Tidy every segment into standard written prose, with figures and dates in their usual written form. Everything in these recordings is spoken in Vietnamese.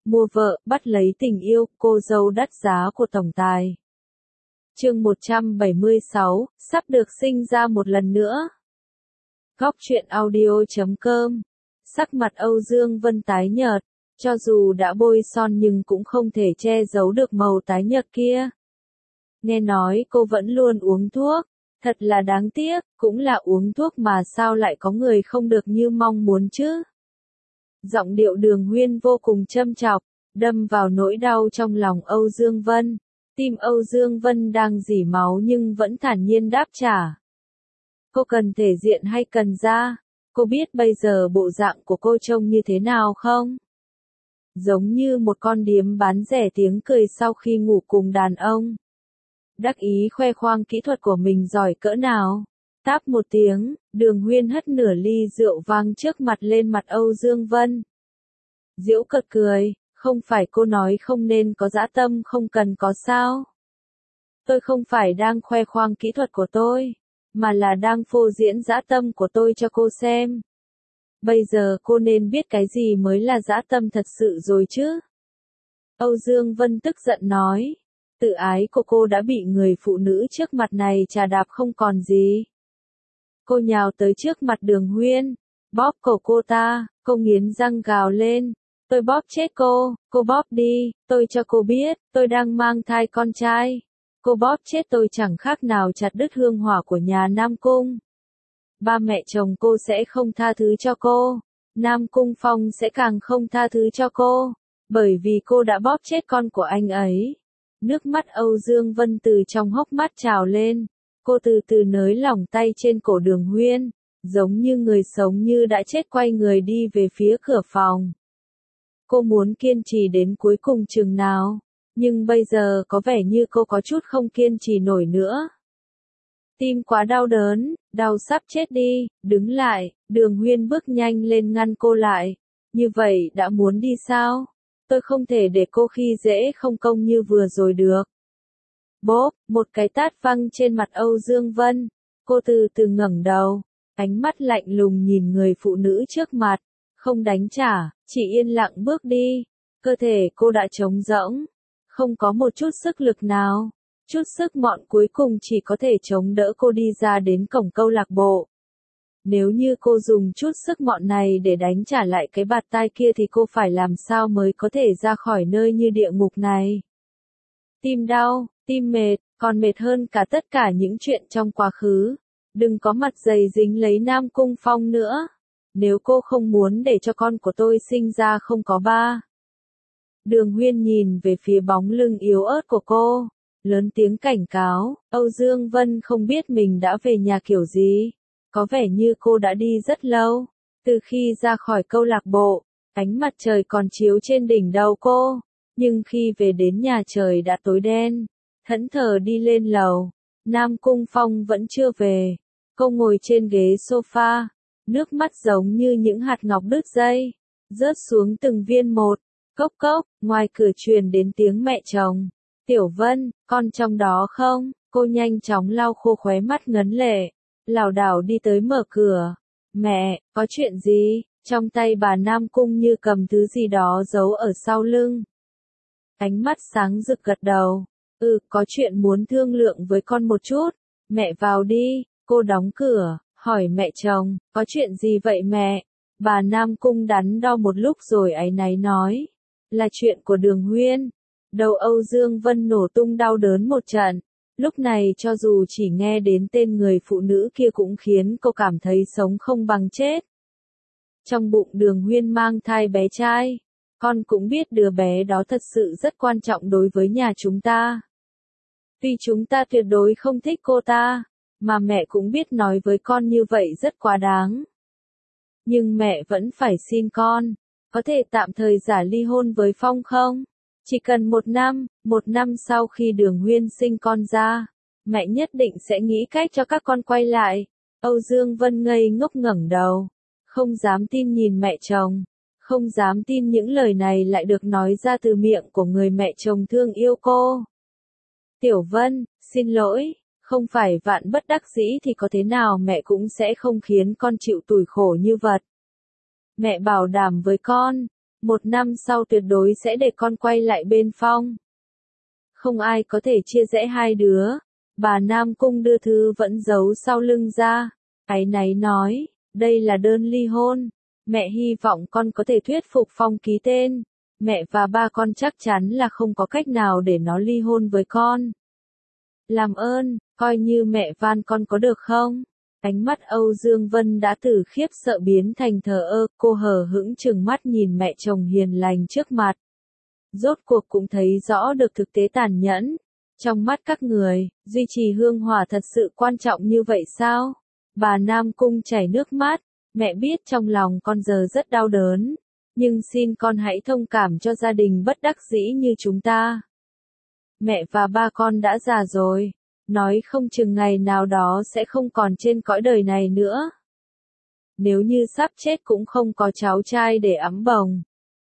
mua vợ, bắt lấy tình yêu, cô dâu đắt giá của tổng tài. Chương 176, sắp được sinh ra một lần nữa. Góc truyện audio.com. Sắc mặt Âu Dương Vân tái nhợt, cho dù đã bôi son nhưng cũng không thể che giấu được màu tái nhợt kia. Nghe nói cô vẫn luôn uống thuốc, thật là đáng tiếc, cũng là uống thuốc mà sao lại có người không được như mong muốn chứ. Giọng điệu Đường Huyên vô cùng châm chọc, đâm vào nỗi đau trong lòng Âu Dương Vân. Tim Âu Dương Vân đang rỉ máu nhưng vẫn thản nhiên đáp trả. Cô cần thể diện hay cần da? Cô biết bây giờ bộ dạng của cô trông như thế nào không? Giống như một con điếm bán rẻ tiếng cười sau khi ngủ cùng đàn ông. Đắc ý khoe khoang kỹ thuật của mình giỏi cỡ nào. Táp một tiếng, Đường Huyên hất nửa ly rượu vang trước mặt lên mặt Âu Dương Vân. Giễu cợt cười, không phải cô nói không nên có dã tâm không cần có sao. Tôi không phải đang khoe khoang kỹ thuật của tôi, mà là đang phô diễn dã tâm của tôi cho cô xem. Bây giờ cô nên biết cái gì mới là dã tâm thật sự rồi chứ. Âu Dương Vân tức giận nói, tự ái của cô đã bị người phụ nữ trước mặt này trà đạp không còn gì. Cô nhào tới trước mặt Đường Huyên, bóp cổ cô ta, cô nghiến răng gào lên. Tôi bóp chết cô bóp đi, tôi cho cô biết, tôi đang mang thai con trai. Cô bóp chết tôi chẳng khác nào chặt đứt hương hỏa của nhà Nam Cung. Ba mẹ chồng cô sẽ không tha thứ cho cô, Nam Cung Phong sẽ càng không tha thứ cho cô, bởi vì cô đã bóp chết con của anh ấy. Nước mắt Âu Dương Vân từ trong hốc mắt trào lên, cô từ từ nới lỏng tay trên cổ Đường Huyên, giống như người sống như đã chết quay người đi về phía cửa phòng. Cô muốn kiên trì đến cuối cùng chừng nào, nhưng bây giờ có vẻ như cô có chút không kiên trì nổi nữa. Tim quá đau đớn, đau sắp chết đi, đứng lại, Đường Huyên bước nhanh lên ngăn cô lại. Như vậy đã muốn đi sao? Tôi không thể để cô khi dễ không công như vừa rồi được. Bốp, một cái tát văng trên mặt Âu Dương Vân. Cô từ từ ngẩng đầu, ánh mắt lạnh lùng nhìn người phụ nữ trước mặt. Không đánh trả, chỉ yên lặng bước đi. Cơ thể cô đã trống rỗng, không có một chút sức lực nào. Chút sức mọn cuối cùng chỉ có thể chống đỡ cô đi ra đến cổng câu lạc bộ. Nếu như cô dùng chút sức mọn này để đánh trả lại cái bạt tai kia thì cô phải làm sao mới có thể ra khỏi nơi như địa ngục này. Tim đau, tim mệt, còn mệt hơn cả tất cả những chuyện trong quá khứ. Đừng có mặt dày dính lấy Nam Cung Phong nữa. Nếu cô không muốn để cho con của tôi sinh ra không có ba. Đường Huyên nhìn về phía bóng lưng yếu ớt của cô, lớn tiếng cảnh cáo. Âu Dương Vân không biết mình đã về nhà kiểu gì. Có vẻ như cô đã đi rất lâu. Từ khi ra khỏi câu lạc bộ, ánh mặt trời còn chiếu trên đỉnh đầu cô. Nhưng khi về đến nhà trời đã tối đen. Thẫn thờ đi lên lầu. Nam Cung Phong vẫn chưa về. Cô ngồi trên ghế sofa. Nước mắt giống như những hạt ngọc đứt dây. Rớt xuống từng viên một. Cốc cốc, ngoài cửa truyền đến tiếng mẹ chồng. Tiểu Vân, con trong đó không? Cô nhanh chóng lau khô khóe mắt ngấn lệ. Lảo đảo đi tới mở cửa. Mẹ, có chuyện gì? Trong tay bà Nam Cung như cầm thứ gì đó giấu ở sau lưng. Ánh mắt sáng rực gật đầu. Có chuyện muốn thương lượng với con một chút. Mẹ vào đi. Cô đóng cửa, hỏi mẹ chồng, có chuyện gì vậy mẹ? Bà Nam Cung đắn đo một lúc rồi áy náy nói. Là chuyện của Đường Huyên. Đầu Âu Dương Vân nổ tung đau đớn một trận. Lúc này cho dù chỉ nghe đến tên người phụ nữ kia cũng khiến cô cảm thấy sống không bằng chết. Trong bụng Đường Huyên mang thai bé trai. Con cũng biết đứa bé đó thật sự rất quan trọng đối với nhà chúng ta. Tuy chúng ta tuyệt đối không thích cô ta, mà mẹ cũng biết nói với con như vậy rất quá đáng. Nhưng mẹ vẫn phải xin con. Có thể tạm thời giả ly hôn với Phong không? Chỉ cần một năm sau khi Đường Huyên sinh con ra, mẹ nhất định sẽ nghĩ cách cho các con quay lại. Âu Dương Vân ngây ngốc ngẩng đầu, không dám tin nhìn mẹ chồng, không dám tin những lời này lại được nói ra từ miệng của người mẹ chồng thương yêu cô. Tiểu Vân, xin lỗi, không phải vạn bất đắc dĩ thì có thế nào mẹ cũng sẽ không khiến con chịu tủi khổ như vậy. Mẹ bảo đảm với con, 1 năm sau tuyệt đối sẽ để con quay lại bên Phong. Không ai có thể chia rẽ hai đứa. Bà Nam Cung đưa thư vẫn giấu sau lưng ra. Áy náy nói, đây là đơn ly hôn. Mẹ hy vọng con có thể thuyết phục Phong ký tên. Mẹ và ba con chắc chắn là không có cách nào để nó ly hôn với con. Làm ơn, coi như mẹ van con có được không? Ánh mắt Âu Dương Vân đã từ khiếp sợ biến thành thờ ơ, cô hờ hững trừng mắt nhìn mẹ chồng hiền lành trước mặt. Rốt cuộc cũng thấy rõ được thực tế tàn nhẫn. Trong mắt các người, duy trì hương hỏa thật sự quan trọng như vậy sao? Bà Nam Cung chảy nước mắt, mẹ biết trong lòng con giờ rất đau đớn, nhưng xin con hãy thông cảm cho gia đình bất đắc dĩ như chúng ta. Mẹ và ba con đã già rồi, nói không chừng ngày nào đó sẽ không còn trên cõi đời này nữa. Nếu như sắp chết cũng không có cháu trai để ẵm bồng.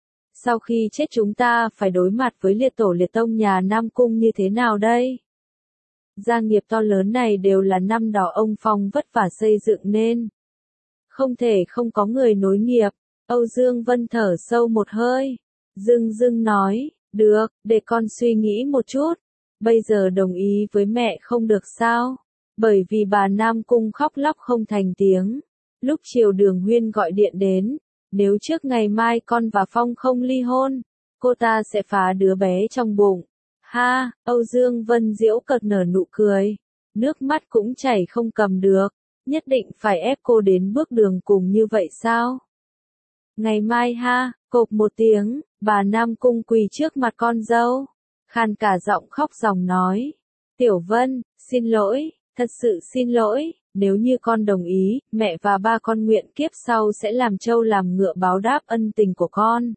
Sau khi chết chúng ta phải đối mặt với liệt tổ liệt tông nhà Nam Cung như thế nào đây? Gia nghiệp to lớn này đều là năm đó ông Phong vất vả xây dựng nên. Không thể không có người nối nghiệp. Âu Dương Vân thở sâu một hơi. Dưng dưng nói, được, để con suy nghĩ một chút. Bây giờ đồng ý với mẹ không được sao? Bởi vì bà Nam Cung khóc lóc không thành tiếng. Lúc chiều Đường Huyên gọi điện đến. Nếu trước ngày mai con và Phong không ly hôn, cô ta sẽ phá đứa bé trong bụng. Ha, Âu Dương Vân giễu cợt nở nụ cười. Nước mắt cũng chảy không cầm được. Nhất định phải ép cô đến bước đường cùng như vậy sao? Ngày mai ha, cộp một tiếng, bà Nam Cung quỳ trước mặt con dâu. Khàn cả giọng khóc ròng nói. Tiểu Vân, xin lỗi, thật sự xin lỗi. Nếu như con đồng ý, mẹ và ba con nguyện kiếp sau sẽ làm trâu làm ngựa báo đáp ân tình của con.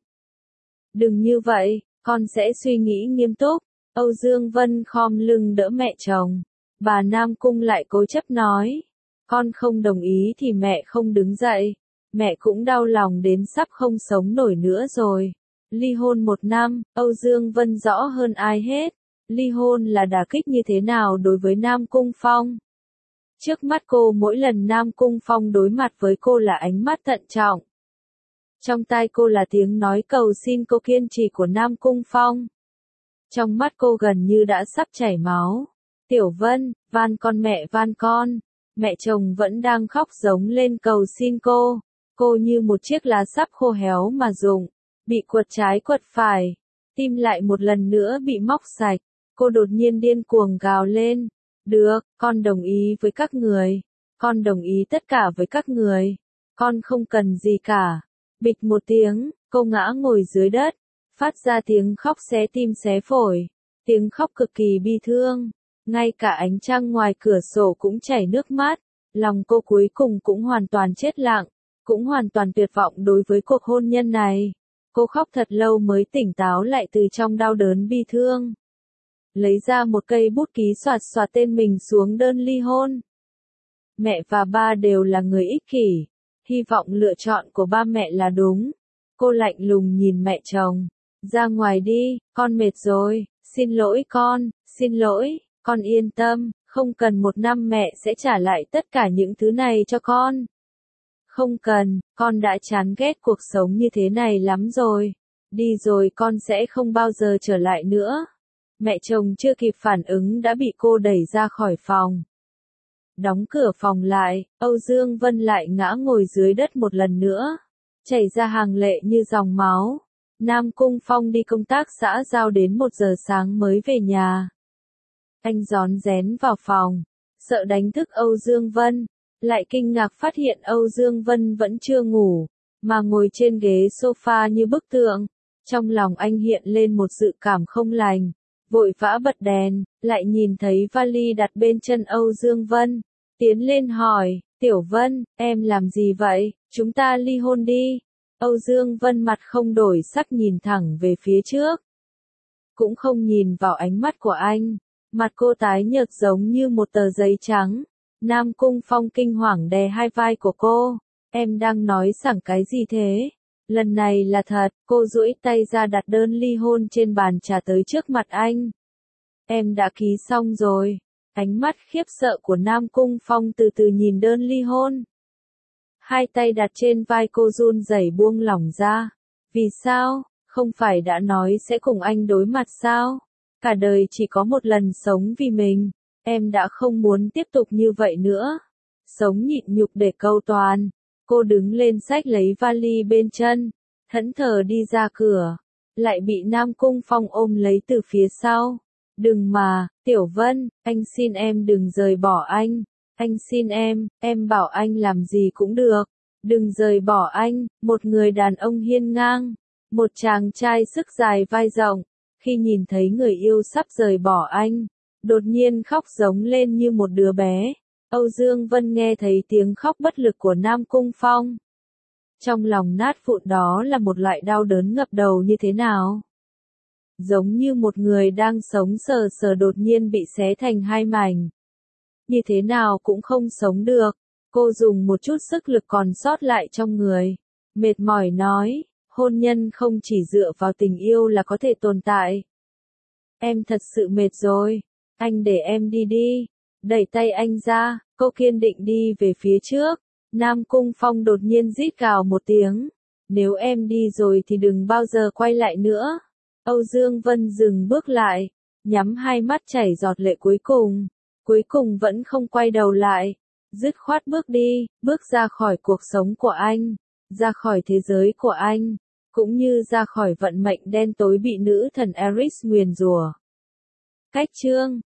Đừng như vậy, con sẽ suy nghĩ nghiêm túc. Âu Dương Vân khom lưng đỡ mẹ chồng. Bà Nam Cung lại cố chấp nói. Con không đồng ý thì mẹ không đứng dậy. Mẹ cũng đau lòng đến sắp không sống nổi nữa rồi. Ly hôn 1 năm, Âu Dương Vân rõ hơn ai hết. Ly hôn là đả kích như thế nào đối với Nam Cung Phong. Trước mắt cô mỗi lần Nam Cung Phong đối mặt với cô là ánh mắt thận trọng. Trong tai cô là tiếng nói cầu xin cô kiên trì của Nam Cung Phong. Trong mắt cô gần như đã sắp chảy máu. Tiểu Vân, van con mẹ van con. Mẹ chồng vẫn đang khóc giống lên cầu xin cô. Cô như một chiếc lá sắp khô héo mà rụng. Bị quật trái quật phải. Tim lại một lần nữa bị móc sạch. Cô đột nhiên điên cuồng gào lên. Được, con đồng ý với các người. Con đồng ý tất cả với các người. Con không cần gì cả. Bịch một tiếng, cô ngã ngồi dưới đất. Phát ra tiếng khóc xé tim xé phổi. Tiếng khóc cực kỳ bi thương. Ngay cả ánh trăng ngoài cửa sổ cũng chảy nước mắt. Lòng cô cuối cùng cũng hoàn toàn chết lặng. Cũng hoàn toàn tuyệt vọng đối với cuộc hôn nhân này. Cô khóc thật lâu mới tỉnh táo lại từ trong đau đớn bi thương. Lấy ra một cây bút ký xoạt xoạt tên mình xuống đơn ly hôn. Mẹ và ba đều là người ích kỷ. Hy vọng lựa chọn của ba mẹ là đúng. Cô lạnh lùng nhìn mẹ chồng. Ra ngoài đi, con mệt rồi. Xin lỗi con, xin lỗi, con yên tâm. Không cần 1 năm mẹ sẽ trả lại tất cả những thứ này cho con. Không cần, con đã chán ghét cuộc sống như thế này lắm rồi. Đi rồi con sẽ không bao giờ trở lại nữa. Mẹ chồng chưa kịp phản ứng đã bị cô đẩy ra khỏi phòng. Đóng cửa phòng lại, Âu Dương Vân lại ngã ngồi dưới đất một lần nữa. Chảy ra hàng lệ như dòng máu. Nam Cung Phong đi công tác xã giao đến 1 giờ sáng mới về nhà. Anh rón rén vào phòng, sợ đánh thức Âu Dương Vân. Lại kinh ngạc phát hiện Âu Dương Vân vẫn chưa ngủ, mà ngồi trên ghế sofa như bức tượng. Trong lòng anh hiện lên một dự cảm không lành. Vội vã bật đèn, lại nhìn thấy vali đặt bên chân Âu Dương Vân. Tiến lên hỏi, Tiểu Vân, em làm gì vậy, chúng ta ly hôn đi. Âu Dương Vân mặt không đổi sắc nhìn thẳng về phía trước. Cũng không nhìn vào ánh mắt của anh. Mặt cô tái nhợt giống như một tờ giấy trắng. Nam Cung Phong kinh hoàng đè hai vai của cô. Em đang nói sẵn cái gì thế? Lần này là thật, cô duỗi tay ra đặt đơn ly hôn trên bàn trà tới trước mặt anh. Em đã ký xong rồi. Ánh mắt khiếp sợ của Nam Cung Phong từ từ nhìn đơn ly hôn. Hai tay đặt trên vai cô run rẩy buông lỏng ra. Vì sao? Không phải đã nói sẽ cùng anh đối mặt sao? Cả đời chỉ có một lần sống vì mình. Em đã không muốn tiếp tục như vậy nữa. Sống nhịn nhục để câu toàn. Cô đứng lên xách lấy vali bên chân. Thẫn thờ đi ra cửa. Lại bị Nam Cung Phong ôm lấy từ phía sau. Đừng mà, Tiểu Vân, anh xin em đừng rời bỏ anh. Anh xin em bảo anh làm gì cũng được. Đừng rời bỏ anh, một người đàn ông hiên ngang. Một chàng trai sức dài vai rộng. Khi nhìn thấy người yêu sắp rời bỏ anh, đột nhiên khóc giống lên như một đứa bé. Âu Dương Vân nghe thấy tiếng khóc bất lực của Nam Cung Phong. Trong lòng nát vụn đó là một loại đau đớn ngập đầu như thế nào? Giống như một người đang sống sờ sờ đột nhiên bị xé thành hai mảnh. Như thế nào cũng không sống được. Cô dùng một chút sức lực còn sót lại trong người. Mệt mỏi nói, hôn nhân không chỉ dựa vào tình yêu là có thể tồn tại. Em thật sự mệt rồi. Anh để em đi đi. Đẩy tay anh ra, cô kiên định đi về phía trước. Nam Cung Phong đột nhiên rít gào một tiếng. Nếu em đi rồi thì đừng bao giờ quay lại nữa. Âu Dương Vân dừng bước lại, nhắm hai mắt chảy giọt lệ cuối cùng vẫn không quay đầu lại, dứt khoát bước đi, bước ra khỏi cuộc sống của anh, ra khỏi thế giới của anh, cũng như ra khỏi vận mệnh đen tối bị nữ thần Eris nguyền rủa. Cách chương